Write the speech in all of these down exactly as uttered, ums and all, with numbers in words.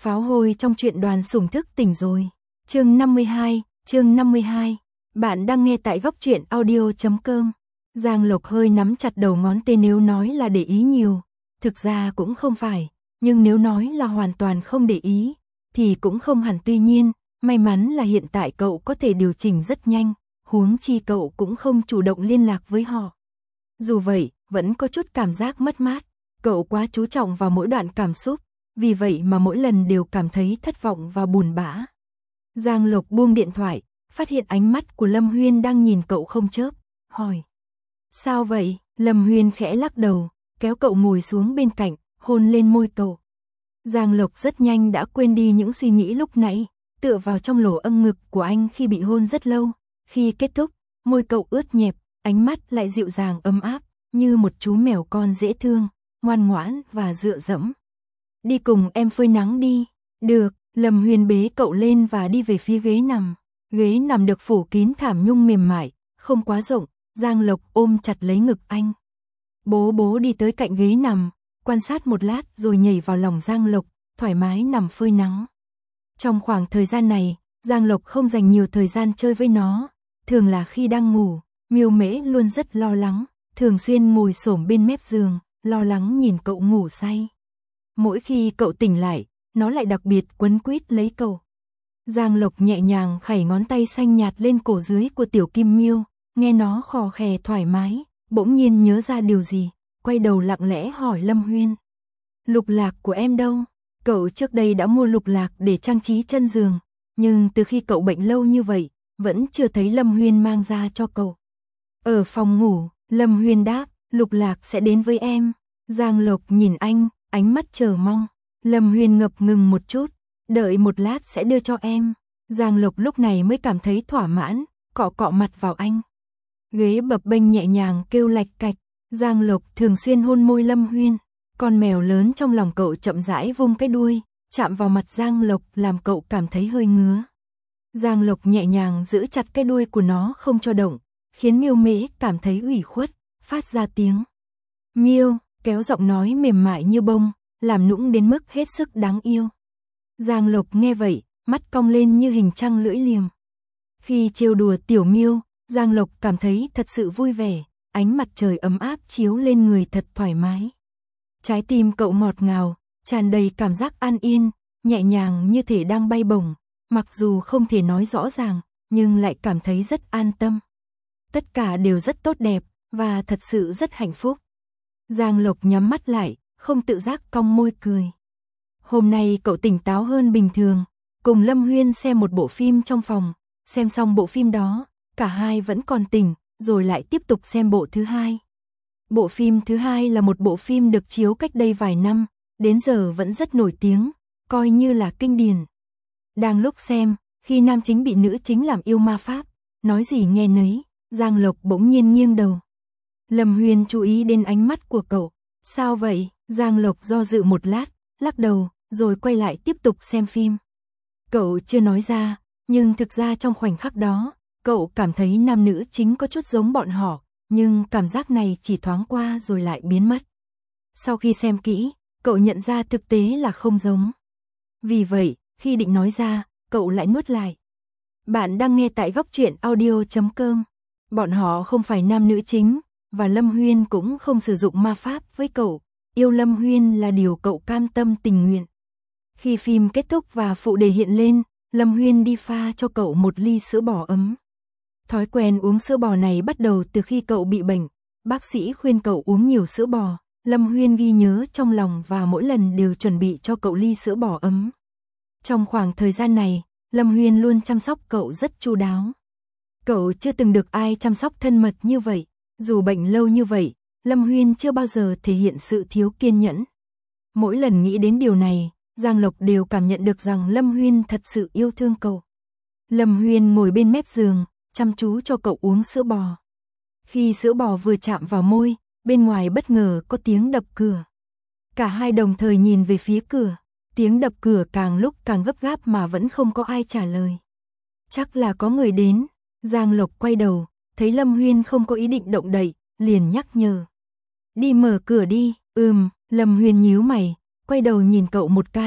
Pháo hôi trong truyện Đoàn Sủng Thức Tỉnh rồi. Chương năm mươi hai, chương năm mươi hai. Bạn đang nghe tại góc truyện audio chấm com. Giang Lộc hơi nắm chặt đầu ngón tay, nếu nói là để ý nhiều, thực ra cũng không phải, nhưng nếu nói là hoàn toàn không để ý, thì cũng không hẳn. Tuy nhiên, may mắn là hiện tại cậu có thể điều chỉnh rất nhanh, huống chi cậu cũng không chủ động liên lạc với họ. Dù vậy, vẫn có chút cảm giác mất mát, cậu quá chú trọng vào mỗi đoạn cảm xúc, vì vậy mà mỗi lần đều cảm thấy thất vọng và buồn bã. Giang Lộc buông điện thoại, phát hiện ánh mắt của Lâm Huyên đang nhìn cậu không chớp, hỏi: "Sao vậy?" Lâm Huyên khẽ lắc đầu, kéo cậu ngồi xuống bên cạnh, hôn lên môi cậu. Giang Lộc rất nhanh đã quên đi những suy nghĩ lúc nãy, tựa vào trong lỗ âng ngực của anh khi bị hôn rất lâu. Khi kết thúc, môi cậu ướt nhẹp, ánh mắt lại dịu dàng ấm áp, như một chú mèo con dễ thương, ngoan ngoãn và dựa dẫm. "Đi cùng em phơi nắng đi." "Được." Lâm Huyên bế cậu lên và đi về phía ghế nằm. Ghế nằm được phủ kín thảm nhung mềm mại, không quá rộng. Giang Lộc ôm chặt lấy ngực anh. Bố bố đi tới cạnh ghế nằm, quan sát một lát rồi nhảy vào lòng Giang Lộc, thoải mái nằm phơi nắng. Trong khoảng thời gian này, Giang Lộc không dành nhiều thời gian chơi với nó. Thường là khi đang ngủ, Miêu Mễ luôn rất lo lắng, thường xuyên ngồi xổm bên mép giường, lo lắng nhìn cậu ngủ say. Mỗi khi cậu tỉnh lại, nó lại đặc biệt quấn quýt lấy cậu. Giang Lộc nhẹ nhàng khẩy ngón tay xanh nhạt lên cổ dưới của tiểu Kim Miêu, nghe nó khò khè thoải mái, bỗng nhiên nhớ ra điều gì, quay đầu lặng lẽ hỏi Lâm Huyên: "Lục lạc của em đâu?" Cậu trước đây đã mua lục lạc để trang trí chân giường, nhưng từ khi cậu bệnh lâu như vậy, vẫn chưa thấy Lâm Huyên mang ra cho cậu. "Ở phòng ngủ." Lâm Huyên đáp, "Lục lạc sẽ đến với em." Giang Lộc nhìn anh, ánh mắt chờ mong. Lâm Huyên ngập ngừng một chút, "Đợi một lát sẽ đưa cho em." Giang Lộc lúc này mới cảm thấy thỏa mãn, cọ cọ mặt vào anh. Ghế bập bênh nhẹ nhàng kêu lạch cạch. Giang Lộc thường xuyên hôn môi Lâm Huyên. Con mèo lớn trong lòng cậu chậm rãi vung cái đuôi, chạm vào mặt Giang Lộc làm cậu cảm thấy hơi ngứa. Giang Lộc nhẹ nhàng giữ chặt cái đuôi của nó không cho động, khiến Miêu Mễ cảm thấy ủy khuất, phát ra tiếng "Miêu", kéo giọng nói mềm mại như bông, làm nũng đến mức hết sức đáng yêu. Giang Lộc nghe vậy, mắt cong lên như hình trăng lưỡi liềm. Khi trêu đùa tiểu Miêu, Giang Lộc cảm thấy thật sự vui vẻ, ánh mặt trời ấm áp chiếu lên người thật thoải mái. Trái tim cậu ngọt ngào, tràn đầy cảm giác an yên, nhẹ nhàng như thể đang bay bổng, mặc dù không thể nói rõ ràng, nhưng lại cảm thấy rất an tâm. Tất cả đều rất tốt đẹp, và thật sự rất hạnh phúc. Giang Lộc nhắm mắt lại, không tự giác cong môi cười. Hôm nay cậu tỉnh táo hơn bình thường, cùng Lâm Huyên xem một bộ phim trong phòng, xem xong bộ phim đó, cả hai vẫn còn tỉnh, rồi lại tiếp tục xem bộ thứ hai. Bộ phim thứ hai là một bộ phim được chiếu cách đây vài năm, đến giờ vẫn rất nổi tiếng, coi như là kinh điển. Đang lúc xem, khi nam chính bị nữ chính làm yêu ma pháp, nói gì nghe nấy, Giang Lộc bỗng nhiên nghiêng đầu. Lâm Huyên chú ý đến ánh mắt của cậu. "Sao vậy?" Giang Lộc do dự một lát, lắc đầu, rồi quay lại tiếp tục xem phim. Cậu chưa nói ra, nhưng thực ra trong khoảnh khắc đó, cậu cảm thấy nam nữ chính có chút giống bọn họ, nhưng cảm giác này chỉ thoáng qua rồi lại biến mất. Sau khi xem kỹ, cậu nhận ra thực tế là không giống. Vì vậy, khi định nói ra, cậu lại nuốt lại. Bạn đang nghe tại góc truyện audio chấm com. Bọn họ không phải nam nữ chính, và Lâm Huyên cũng không sử dụng ma pháp với cậu. Yêu Lâm Huyên là điều cậu cam tâm tình nguyện. Khi phim kết thúc và phụ đề hiện lên, Lâm Huyên đi pha cho cậu một ly sữa bò ấm. Thói quen uống sữa bò này bắt đầu từ khi cậu bị bệnh. Bác sĩ khuyên cậu uống nhiều sữa bò. Lâm Huyên ghi nhớ trong lòng và mỗi lần đều chuẩn bị cho cậu ly sữa bò ấm. Trong khoảng thời gian này, Lâm Huyên luôn chăm sóc cậu rất chu đáo. Cậu chưa từng được ai chăm sóc thân mật như vậy. Dù bệnh lâu như vậy, Lâm Huyên chưa bao giờ thể hiện sự thiếu kiên nhẫn. Mỗi lần nghĩ đến điều này, Giang Lộc đều cảm nhận được rằng Lâm Huyên thật sự yêu thương cậu. Lâm Huyên ngồi bên mép giường, chăm chú cho cậu uống sữa bò. Khi sữa bò vừa chạm vào môi, bên ngoài bất ngờ có tiếng đập cửa. Cả hai đồng thời nhìn về phía cửa, tiếng đập cửa càng lúc càng gấp gáp mà vẫn không có ai trả lời. Chắc là có người đến. Giang Lộc quay đầu, thấy Lâm Huyên không có ý định động đậy, liền nhắc nhở: "Đi mở cửa đi." "Ừm." Lâm Huyên nhíu mày, quay đầu nhìn cậu một cái,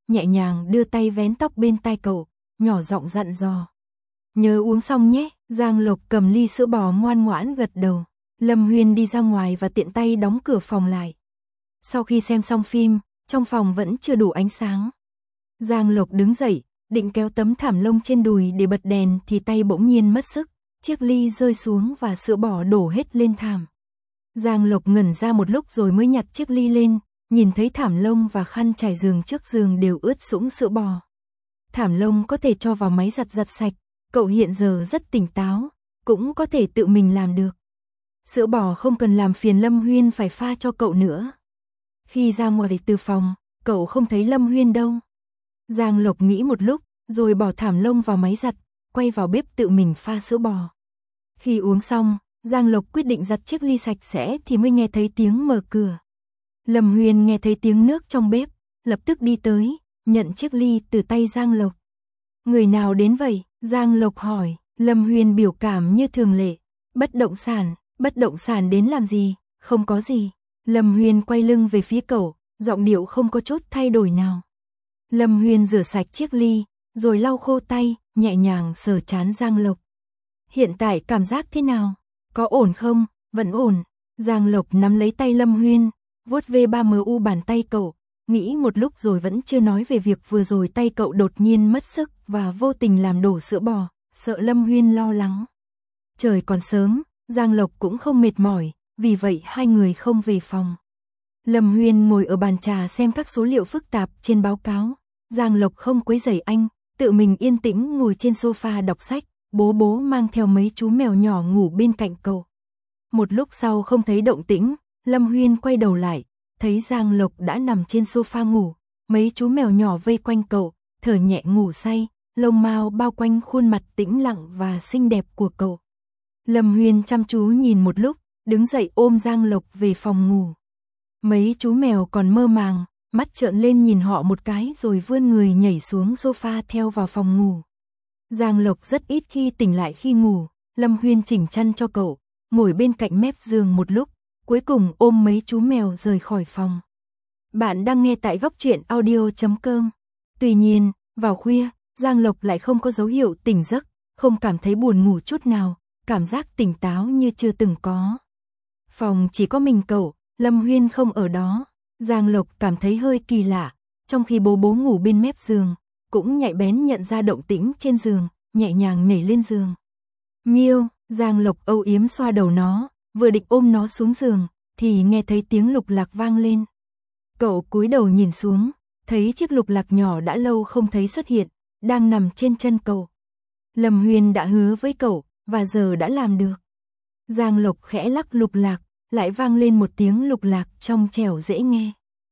nhẹ nhàng đưa tay vén tóc bên tai cậu, nhỏ giọng dặn dò. Nhớ uống xong nhé. Giang Lộc cầm ly sữa bò ngoan ngoãn gật đầu. Lâm Huyên đi ra ngoài và tiện tay đóng cửa phòng lại. Sau khi xem xong phim, trong phòng vẫn chưa đủ ánh sáng. Giang Lộc đứng dậy, định kéo tấm thảm lông trên đùi để bật đèn thì tay bỗng nhiên mất sức, chiếc ly rơi xuống và sữa bò đổ hết lên thảm. Giang Lộc ngẩn ra một lúc rồi mới nhặt chiếc ly lên, nhìn thấy thảm lông và khăn trải giường trước giường đều ướt sũng sữa bò. Thảm lông có thể cho vào máy giặt giặt sạch, cậu hiện giờ rất tỉnh táo, cũng có thể tự mình làm được. Sữa bò không cần làm phiền Lâm Huyên phải pha cho cậu nữa. Khi ra ngoài từ phòng, cậu không thấy Lâm Huyên đâu. Giang Lộc nghĩ một lúc, rồi bỏ thảm lông vào máy giặt, quay vào bếp tự mình pha sữa bò. Khi uống xong, Giang Lộc quyết định giặt chiếc ly sạch sẽ thì mới nghe thấy tiếng mở cửa. Lâm Huyên nghe thấy tiếng nước trong bếp, lập tức đi tới, nhận chiếc ly từ tay Giang Lộc. Người nào đến vậy? Giang Lộc hỏi. Lâm Huyên biểu cảm như thường lệ. Bất động sản, bất động sản đến làm gì? Không có gì. Lâm Huyên quay lưng về phía cậu, giọng điệu không có chút thay đổi nào. Lâm Huyên rửa sạch chiếc ly, rồi lau khô tay, nhẹ nhàng sờ trán Giang Lộc. Hiện tại cảm giác thế nào? Có ổn không? Vẫn ổn. Giang Lộc nắm lấy tay Lâm Huyên, vuốt ve ba mờ u bàn tay cậu, nghĩ một lúc rồi vẫn chưa nói về việc vừa rồi tay cậu đột nhiên mất sức và vô tình làm đổ sữa bò, sợ Lâm Huyên lo lắng. Trời còn sớm, Giang Lộc cũng không mệt mỏi, vì vậy hai người không về phòng. Lâm Huyên ngồi ở bàn trà xem các số liệu phức tạp trên báo cáo. Giang Lộc không quấy rầy anh, tự mình yên tĩnh ngồi trên sofa đọc sách, bố bố mang theo mấy chú mèo nhỏ ngủ bên cạnh cậu. Một lúc sau không thấy động tĩnh, Lâm Huyên quay đầu lại, thấy Giang Lộc đã nằm trên sofa ngủ, mấy chú mèo nhỏ vây quanh cậu, thở nhẹ ngủ say, lông mao bao quanh khuôn mặt tĩnh lặng và xinh đẹp của cậu. Lâm Huyên chăm chú nhìn một lúc, đứng dậy ôm Giang Lộc về phòng ngủ. Mấy chú mèo còn mơ màng, mắt trợn lên nhìn họ một cái rồi vươn người nhảy xuống sofa theo vào phòng ngủ. Giang Lộc rất ít khi tỉnh lại khi ngủ, Lâm Huyên chỉnh chăn cho cậu, ngồi bên cạnh mép giường một lúc, cuối cùng ôm mấy chú mèo rời khỏi phòng. Bạn đang nghe tại góc truyện audio chấm com. Tuy nhiên, vào khuya, Giang Lộc lại không có dấu hiệu tỉnh giấc, không cảm thấy buồn ngủ chút nào, cảm giác tỉnh táo như chưa từng có. Phòng chỉ có mình cậu, Lâm Huyên không ở đó. Giang Lộc cảm thấy hơi kỳ lạ, trong khi bố bố ngủ bên mép giường, cũng nhạy bén nhận ra động tĩnh trên giường, nhẹ nhàng nhảy lên giường. Miêu, Giang Lộc âu yếm xoa đầu nó, vừa định ôm nó xuống giường, thì nghe thấy tiếng lục lạc vang lên. Cậu cúi đầu nhìn xuống, thấy chiếc lục lạc nhỏ đã lâu không thấy xuất hiện, đang nằm trên chân cậu. Lâm Huyên đã hứa với cậu, và giờ đã làm được. Giang Lộc khẽ lắc lục lạc, lại vang lên một tiếng lục lạc trong trẻo dễ nghe.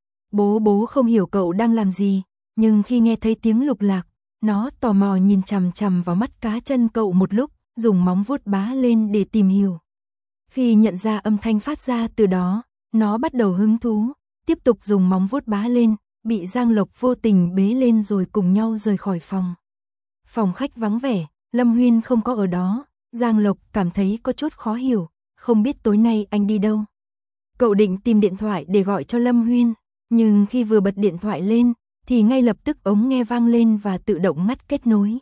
Bố bố không hiểu cậu đang làm gì, nhưng khi nghe thấy tiếng lục lạc, nó tò mò nhìn chằm chằm vào mắt cá chân cậu một lúc, dùng móng vuốt bá lên để tìm hiểu. Khi nhận ra âm thanh phát ra từ đó, nó bắt đầu hứng thú, tiếp tục dùng móng vuốt bá lên, bị Giang Lộc vô tình bế lên rồi cùng nhau rời khỏi phòng. Phòng khách vắng vẻ, Lâm Huyên không có ở đó, Giang Lộc cảm thấy có chút khó hiểu, không biết tối nay anh đi đâu. Cậu định tìm điện thoại để gọi cho Lâm Huyên, nhưng khi vừa bật điện thoại lên, thì ngay lập tức ống nghe vang lên và tự động ngắt kết nối.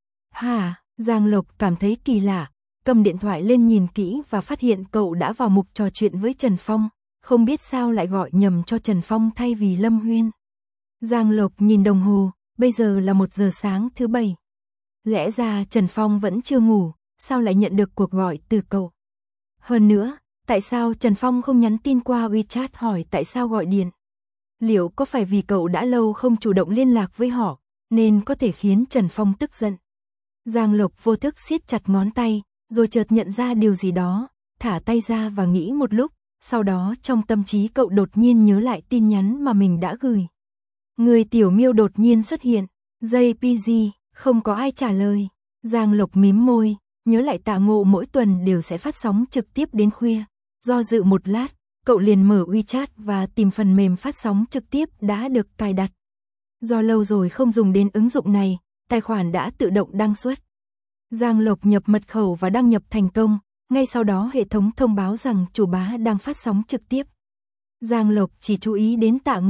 Hả, Giang Lộc cảm thấy kỳ lạ, cầm điện thoại lên nhìn kỹ và phát hiện cậu đã vào mục trò chuyện với Trần Phong, không biết sao lại gọi nhầm cho Trần Phong thay vì Lâm Huyên. Giang Lộc nhìn đồng hồ, bây giờ là một giờ sáng thứ bảy. Lẽ ra Trần Phong vẫn chưa ngủ, sao lại nhận được cuộc gọi từ cậu? Hơn nữa, tại sao Trần Phong không nhắn tin qua WeChat hỏi tại sao gọi điện? Liệu có phải vì cậu đã lâu không chủ động liên lạc với họ, nên có thể khiến Trần Phong tức giận? Giang Lộc vô thức siết chặt ngón tay, rồi chợt nhận ra điều gì đó, thả tay ra và nghĩ một lúc, sau đó trong tâm trí cậu đột nhiên nhớ lại tin nhắn mà mình đã gửi. Người tiểu miêu đột nhiên xuất hiện, jê pê giê, không có ai trả lời. Giang Lộc mím môi, nhớ lại Tạ Ngộ mỗi tuần đều sẽ phát sóng trực tiếp đến khuya. Do dự một lát, cậu liền mở WeChat và tìm phần mềm phát sóng trực tiếp đã được cài đặt. Do lâu rồi không dùng đến ứng dụng này, tài khoản đã tự động đăng xuất. Giang Lộc nhập mật khẩu và đăng nhập thành công, ngay sau đó hệ thống thông báo rằng chủ bá đang phát sóng trực tiếp. Giang Lộc chỉ chú ý đến Tạ Ngộ,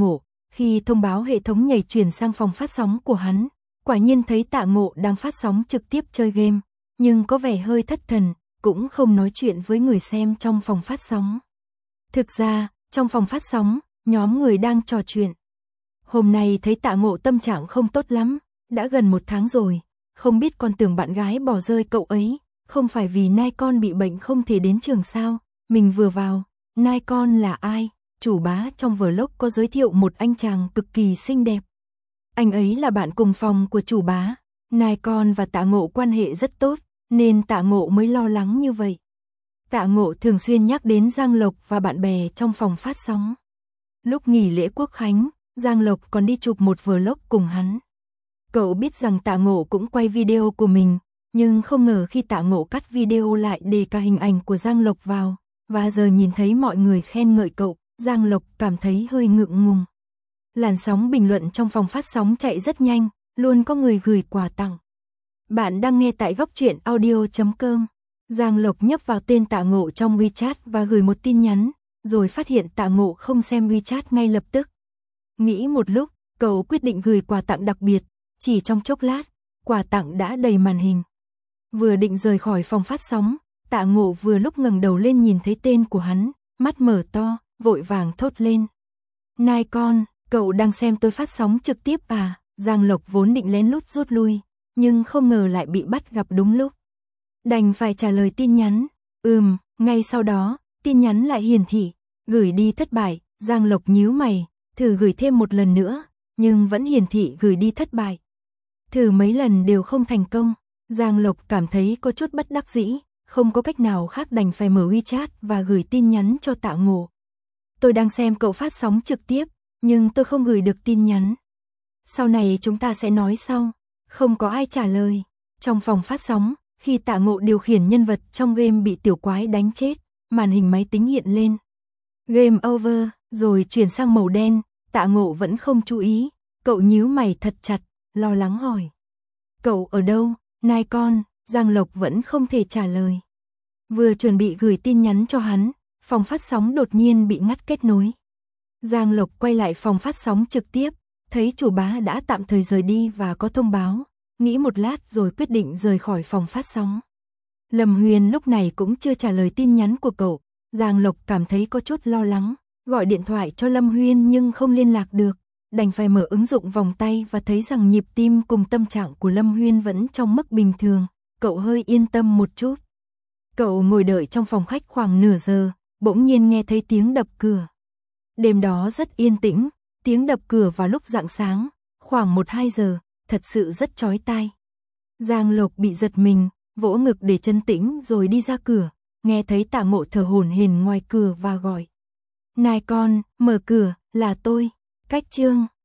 Khi thông báo hệ thống nhảy chuyển sang phòng phát sóng của hắn, quả nhiên thấy Tạ Ngộ đang phát sóng trực tiếp chơi game, nhưng có vẻ hơi thất thần, cũng không nói chuyện với người xem trong phòng phát sóng. Thực ra, trong phòng phát sóng, nhóm người đang trò chuyện. Hôm nay thấy Tạ Ngộ tâm trạng không tốt lắm, đã gần một tháng rồi, không biết con tưởng bạn gái bỏ rơi cậu ấy, không phải vì nai con bị bệnh không thể đến trường sao, mình vừa vào, nai con là ai? Chủ bá trong vlog có giới thiệu một anh chàng cực kỳ xinh đẹp. Anh ấy là bạn cùng phòng của chủ bá, nai con và Tạ Ngộ quan hệ rất tốt, nên Tạ Ngộ mới lo lắng như vậy. Tạ Ngộ thường xuyên nhắc đến Giang Lộc và bạn bè trong phòng phát sóng. Lúc nghỉ lễ Quốc Khánh, Giang Lộc còn đi chụp một vlog cùng hắn. Cậu biết rằng Tạ Ngộ cũng quay video của mình, nhưng không ngờ khi Tạ Ngộ cắt video lại để cả hình ảnh của Giang Lộc vào, và giờ nhìn thấy mọi người khen ngợi cậu, Giang Lộc cảm thấy hơi ngượng ngùng. Làn sóng bình luận trong phòng phát sóng chạy rất nhanh, luôn có người gửi quà tặng. Bạn đang nghe tại góc truyện audio chấm com. Giang Lộc nhấp vào tên Tạ Ngộ trong WeChat và gửi một tin nhắn, rồi phát hiện Tạ Ngộ không xem WeChat ngay lập tức. Nghĩ một lúc, cậu quyết định gửi quà tặng đặc biệt, chỉ trong chốc lát, quà tặng đã đầy màn hình. Vừa định rời khỏi phòng phát sóng, Tạ Ngộ vừa lúc ngẩng đầu lên nhìn thấy tên của hắn, mắt mở to, vội vàng thốt lên. Nai con, cậu đang xem tôi phát sóng trực tiếp à? Giang Lộc vốn định lén lút rút lui, nhưng không ngờ lại bị bắt gặp đúng lúc. Đành phải trả lời tin nhắn, ừm, ngay sau đó, tin nhắn lại hiển thị, gửi đi thất bại, Giang Lộc nhíu mày, thử gửi thêm một lần nữa, nhưng vẫn hiển thị gửi đi thất bại. Thử mấy lần đều không thành công, Giang Lộc cảm thấy có chút bất đắc dĩ, không có cách nào khác đành phải mở WeChat và gửi tin nhắn cho Tạ Ngộ. Tôi đang xem cậu phát sóng trực tiếp, nhưng tôi không gửi được tin nhắn. Sau này chúng ta sẽ nói sau. Không có ai trả lời. Trong phòng phát sóng, khi Tạ Ngộ điều khiển nhân vật trong game bị tiểu quái đánh chết, màn hình máy tính hiện lên. Game over, rồi chuyển sang màu đen, Tạ Ngộ vẫn không chú ý, cậu nhíu mày thật chặt, lo lắng hỏi. Cậu ở đâu, nai con? Giang Lộc vẫn không thể trả lời. Vừa chuẩn bị gửi tin nhắn cho hắn, phòng phát sóng đột nhiên bị ngắt kết nối. Giang Lộc quay lại phòng phát sóng trực tiếp, thấy chủ bá đã tạm thời rời đi và có thông báo, nghĩ một lát rồi quyết định rời khỏi phòng phát sóng. Lâm Huyền lúc này cũng chưa trả lời tin nhắn của cậu, Giang Lộc cảm thấy có chút lo lắng, gọi điện thoại cho Lâm Huyền nhưng không liên lạc được, đành phải mở ứng dụng vòng tay và thấy rằng nhịp tim cùng tâm trạng của Lâm Huyền vẫn trong mức bình thường, cậu hơi yên tâm một chút. Cậu ngồi đợi trong phòng khách khoảng nửa giờ, bỗng nhiên nghe thấy tiếng đập cửa. Đêm đó rất yên tĩnh, tiếng đập cửa vào lúc rạng sáng, khoảng một hai giờ, thật sự rất chói tai. Giang Lộc bị giật mình, vỗ ngực để trấn tĩnh rồi đi ra cửa, nghe thấy Tạ Ngộ thở hổn hển ngoài cửa và gọi. Nai con, mở cửa, là tôi. Cách chương